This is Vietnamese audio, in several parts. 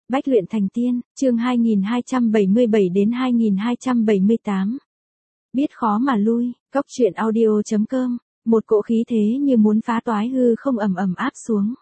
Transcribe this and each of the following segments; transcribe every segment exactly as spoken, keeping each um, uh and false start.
Bách luyện thành tiên, chương hai nghìn hai trăm bảy mươi bảy đến hai nghìn hai trăm bảy mươi tám. Biết khó mà lui, cốc truyện audio chấm com, một cỗ khí thế như muốn phá toái hư không ầm ầm áp xuống.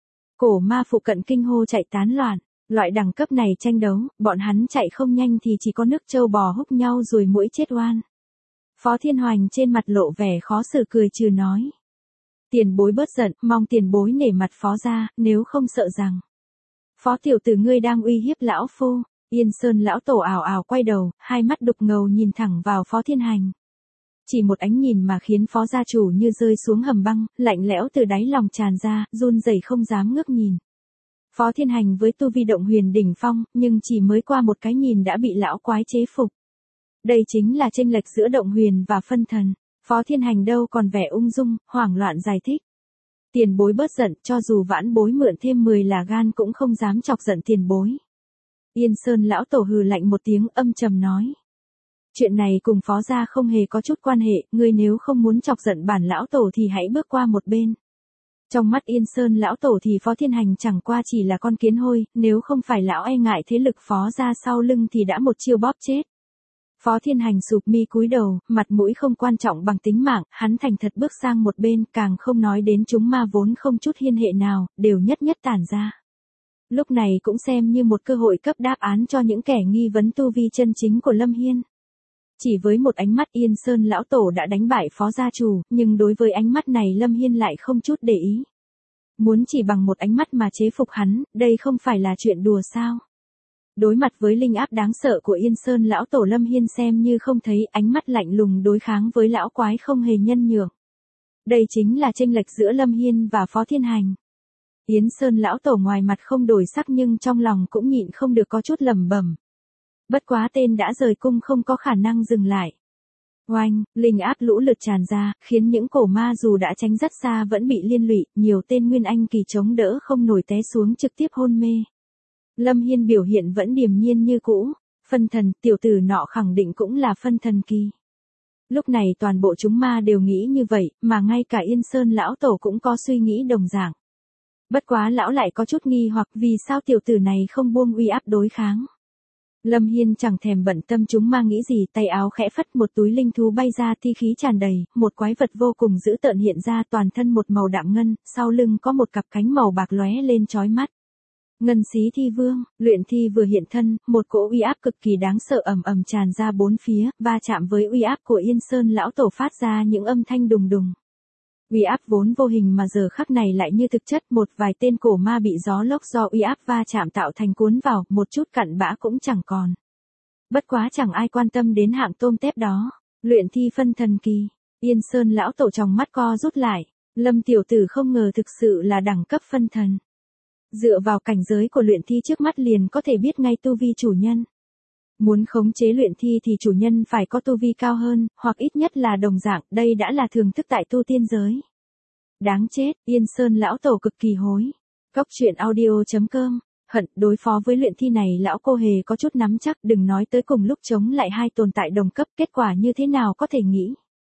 Cổ ma phụ cận kinh hô chạy tán loạn, loại đẳng cấp này tranh đấu, bọn hắn chạy không nhanh thì chỉ có nước trâu bò húc nhau rồi muỗi chết oan. Phó Thiên Hoành trên mặt lộ vẻ khó xử cười trừ nói. Tiền bối bớt giận, mong tiền bối nể mặt phó ra, nếu không sợ rằng. Phó tiểu tử ngươi đang uy hiếp lão phu. Yên Sơn lão tổ ảo ảo quay đầu, hai mắt đục ngầu nhìn thẳng vào Phó Thiên Hành. Chỉ một ánh nhìn mà khiến phó gia chủ như rơi xuống hầm băng, lạnh lẽo từ đáy lòng tràn ra, run rẩy không dám ngước nhìn. Phó Thiên Hành với tu vi động huyền đỉnh phong, nhưng chỉ mới qua một cái nhìn đã bị lão quái chế phục. Đây chính là chênh lệch giữa động huyền và phân thần. Phó Thiên Hành đâu còn vẻ ung dung, hoảng loạn giải thích. Tiền bối bớt giận, cho dù vãn bối mượn thêm mười là gan cũng không dám chọc giận tiền bối. Yên Sơn lão tổ hừ lạnh một tiếng âm trầm nói. Chuyện này cùng phó gia không hề có chút quan hệ, ngươi nếu không muốn chọc giận bản lão tổ thì hãy bước qua một bên. Trong mắt Yên Sơn lão tổ thì Phó Thiên Hành chẳng qua chỉ là con kiến hôi, nếu không phải lão e ngại thế lực phó gia sau lưng thì đã một chiêu bóp chết. Phó Thiên Hành sụp mi cúi đầu, mặt mũi không quan trọng bằng tính mạng, hắn thành thật bước sang một bên, càng không nói đến chúng ma vốn không chút hiên hệ nào, đều nhất nhất tản ra. Lúc này cũng xem như một cơ hội cấp đáp án cho những kẻ nghi vấn tu vi chân chính của Lâm Hiên. Chỉ với một ánh mắt Yên Sơn lão tổ đã đánh bại phó gia chủ, nhưng đối với ánh mắt này Lâm Hiên lại không chút để ý. Muốn chỉ bằng một ánh mắt mà chế phục hắn, đây không phải là chuyện đùa sao? Đối mặt với linh áp đáng sợ của Yên Sơn lão tổ Lâm Hiên xem như không thấy, ánh mắt lạnh lùng đối kháng với lão quái không hề nhân nhượng. Đây chính là chênh lệch giữa Lâm Hiên và Phó Thiên Hành. Yến Sơn lão tổ ngoài mặt không đổi sắc nhưng trong lòng cũng nhịn không được có chút lẩm bẩm. Bất quá tên đã rời cung không có khả năng dừng lại. Oanh, linh áp lũ lượt tràn ra, khiến những cổ ma dù đã tránh rất xa vẫn bị liên lụy, nhiều tên nguyên anh kỳ chống đỡ không nổi té xuống trực tiếp hôn mê. Lâm Hiên biểu hiện vẫn điềm nhiên như cũ, phân thần, tiểu tử nọ khẳng định cũng là phân thần kỳ. Lúc này toàn bộ chúng ma đều nghĩ như vậy, mà ngay cả Yên Sơn lão tổ cũng có suy nghĩ đồng dạng. Bất quá lão lại có chút nghi hoặc vì sao tiểu tử này không buông uy áp đối kháng. Lâm Hiên chẳng thèm bận tâm chúng ma nghĩ gì, tay áo khẽ phất một túi linh thú bay ra thi khí tràn đầy, một quái vật vô cùng dữ tợn hiện ra toàn thân một màu đạm ngân, sau lưng có một cặp cánh màu bạc lóe lên chói mắt. Ngân xí thi vương, luyện thi vừa hiện thân, một cỗ uy áp cực kỳ đáng sợ ầm ầm tràn ra bốn phía, va chạm với uy áp của Yên Sơn lão tổ phát ra những âm thanh đùng đùng. Uy áp vốn vô hình mà giờ khắc này lại như thực chất, một vài tên cổ ma bị gió lốc do uy áp va chạm tạo thành cuốn vào, một chút cặn bã cũng chẳng còn. Bất quá chẳng ai quan tâm đến hạng tôm tép đó. Luyện thi phân thần kỳ, Yên Sơn lão tổ trong mắt co rút lại, Lâm tiểu tử không ngờ thực sự là đẳng cấp phân thần. Dựa vào cảnh giới của luyện thi trước mắt liền có thể biết ngay tu vi chủ nhân. Muốn khống chế luyện thi thì chủ nhân phải có tu vi cao hơn, hoặc ít nhất là đồng dạng, đây đã là thường thức tại tu tiên giới. Đáng chết, Yên Sơn lão tổ cực kỳ hối. Cốc truyện audio chấm com, hận, đối phó với luyện thi này lão cô hề có chút nắm chắc, đừng nói tới cùng lúc chống lại hai tồn tại đồng cấp, kết quả như thế nào có thể nghĩ.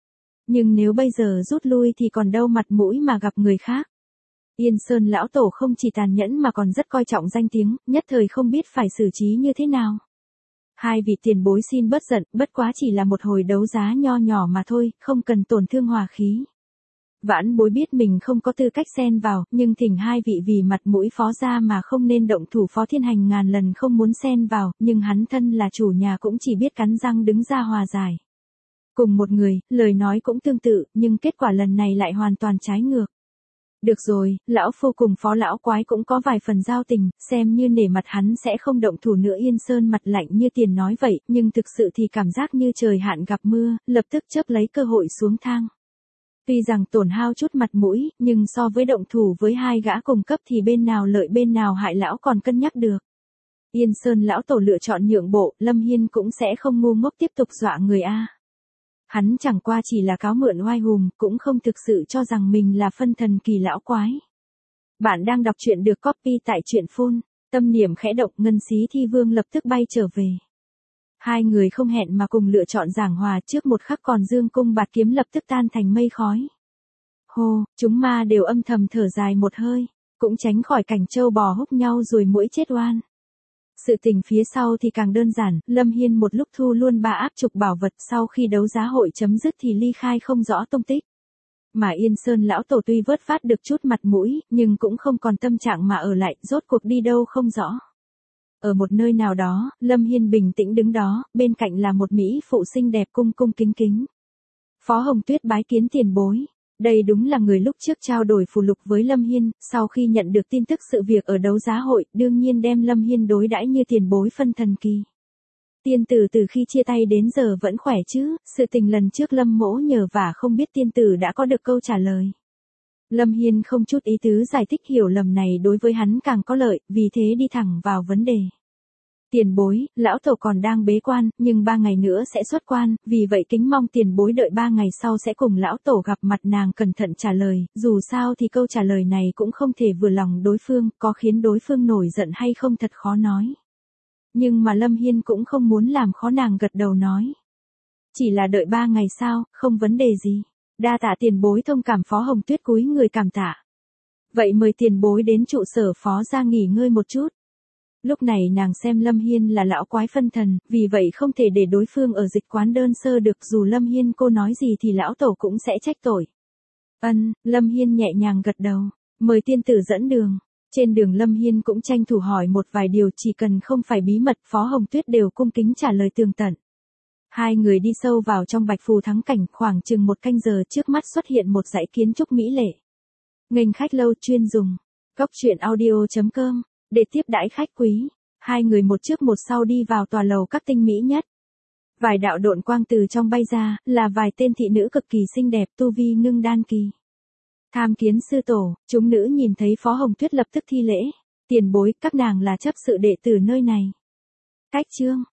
Nhưng nếu bây giờ rút lui thì còn đâu mặt mũi mà gặp người khác. Yên Sơn lão tổ không chỉ tàn nhẫn mà còn rất coi trọng danh tiếng, nhất thời không biết phải xử trí như thế nào. Hai vị tiền bối xin bớt giận, bất quá chỉ là một hồi đấu giá nho nhỏ mà thôi, không cần tổn thương hòa khí. Vãn bối biết mình không có tư cách xen vào, nhưng thỉnh hai vị vì mặt mũi phó gia mà không nên động thủ. Phó Thiên Hành ngàn lần không muốn xen vào, nhưng hắn thân là chủ nhà cũng chỉ biết cắn răng đứng ra hòa giải. Cùng một người, lời nói cũng tương tự, nhưng kết quả lần này lại hoàn toàn trái ngược. Được rồi, lão phu cùng phó lão quái cũng có vài phần giao tình, xem như nể mặt hắn sẽ không động thủ nữa. Yên Sơn mặt lạnh như tiền nói vậy, nhưng thực sự thì cảm giác như trời hạn gặp mưa, lập tức chớp lấy cơ hội xuống thang. Tuy rằng tổn hao chút mặt mũi, nhưng so với động thủ với hai gã cùng cấp thì bên nào lợi bên nào hại lão còn cân nhắc được. Yên Sơn lão tổ lựa chọn nhượng bộ, Lâm Hiên cũng sẽ không ngu ngốc tiếp tục dọa người a. Hắn chẳng qua chỉ là cáo mượn oai hùng, cũng không thực sự cho rằng mình là phân thần kỳ lão quái. Bạn đang đọc truyện được copy tại truyện phun, tâm niệm khẽ động, ngân xí thi vương lập tức bay trở về. Hai người không hẹn mà cùng lựa chọn giảng hòa, trước một khắc còn dương cung bạt kiếm lập tức tan thành mây khói. Hô, chúng ma đều âm thầm thở dài một hơi, cũng tránh khỏi cảnh trâu bò húc nhau rồi muỗi chết oan. Sự tình phía sau thì càng đơn giản, Lâm Hiên một lúc thu luôn ba áp trục bảo vật, sau khi đấu giá hội chấm dứt thì ly khai không rõ tung tích. Mà Yên Sơn lão tổ tuy vớt phát được chút mặt mũi, nhưng cũng không còn tâm trạng mà ở lại, rốt cuộc đi đâu không rõ. Ở một nơi nào đó, Lâm Hiên bình tĩnh đứng đó, bên cạnh là một mỹ phụ xinh đẹp cung cung kính kính. Phó Hồng Tuyết bái kiến tiền bối. Đây đúng là người lúc trước trao đổi phù lục với Lâm Hiên, sau khi nhận được tin tức sự việc ở đấu giá hội, đương nhiên đem Lâm Hiên đối đãi như tiền bối phân thần kỳ. Tiên tử từ khi chia tay đến giờ vẫn khỏe chứ, sự tình lần trước Lâm mỗ nhờ vả không biết tiên tử đã có được câu trả lời. Lâm Hiên không chút ý tứ giải thích, hiểu lầm này đối với hắn càng có lợi, vì thế đi thẳng vào vấn đề. Tiền bối, lão tổ còn đang bế quan, nhưng ba ngày nữa sẽ xuất quan, vì vậy kính mong tiền bối đợi ba ngày sau sẽ cùng lão tổ gặp mặt. Nàng cẩn thận trả lời, dù sao thì câu trả lời này cũng không thể vừa lòng đối phương, có khiến đối phương nổi giận hay không thật khó nói. Nhưng mà Lâm Hiên cũng không muốn làm khó nàng, gật đầu nói. Chỉ là đợi ba ngày sao, không vấn đề gì. Đa tạ tiền bối thông cảm. Phó Hồng Tuyết cúi người cảm tạ. Vậy mời tiền bối đến trụ sở phó ra nghỉ ngơi một chút. Lúc này nàng xem Lâm Hiên là lão quái phân thần, vì vậy không thể để đối phương ở dịch quán đơn sơ được, dù Lâm Hiên cô nói gì thì lão tổ cũng sẽ trách tội. Ân, Lâm Hiên nhẹ nhàng gật đầu, mời tiên tử dẫn đường. Trên đường Lâm Hiên cũng tranh thủ hỏi một vài điều, chỉ cần không phải bí mật, Phó Hồng Tuyết đều cung kính trả lời tường tận. Hai người đi sâu vào trong Bạch Phù thắng cảnh, khoảng chừng một canh giờ trước mắt xuất hiện một dãy kiến trúc mỹ lệ. Nghênh khách lâu chuyên dùng. Cốc truyện audio chấm com. Để tiếp đãi khách quý, hai người một trước một sau đi vào tòa lầu các tinh mỹ nhất. Vài đạo độn quang từ trong bay ra, là vài tên thị nữ cực kỳ xinh đẹp, tu vi ngưng đan kỳ. Tham kiến sư tổ, chúng nữ nhìn thấy Phó Hồng Tuyết lập tức thi lễ. Tiền bối, các nàng là chấp sự đệ tử nơi này. Cách chương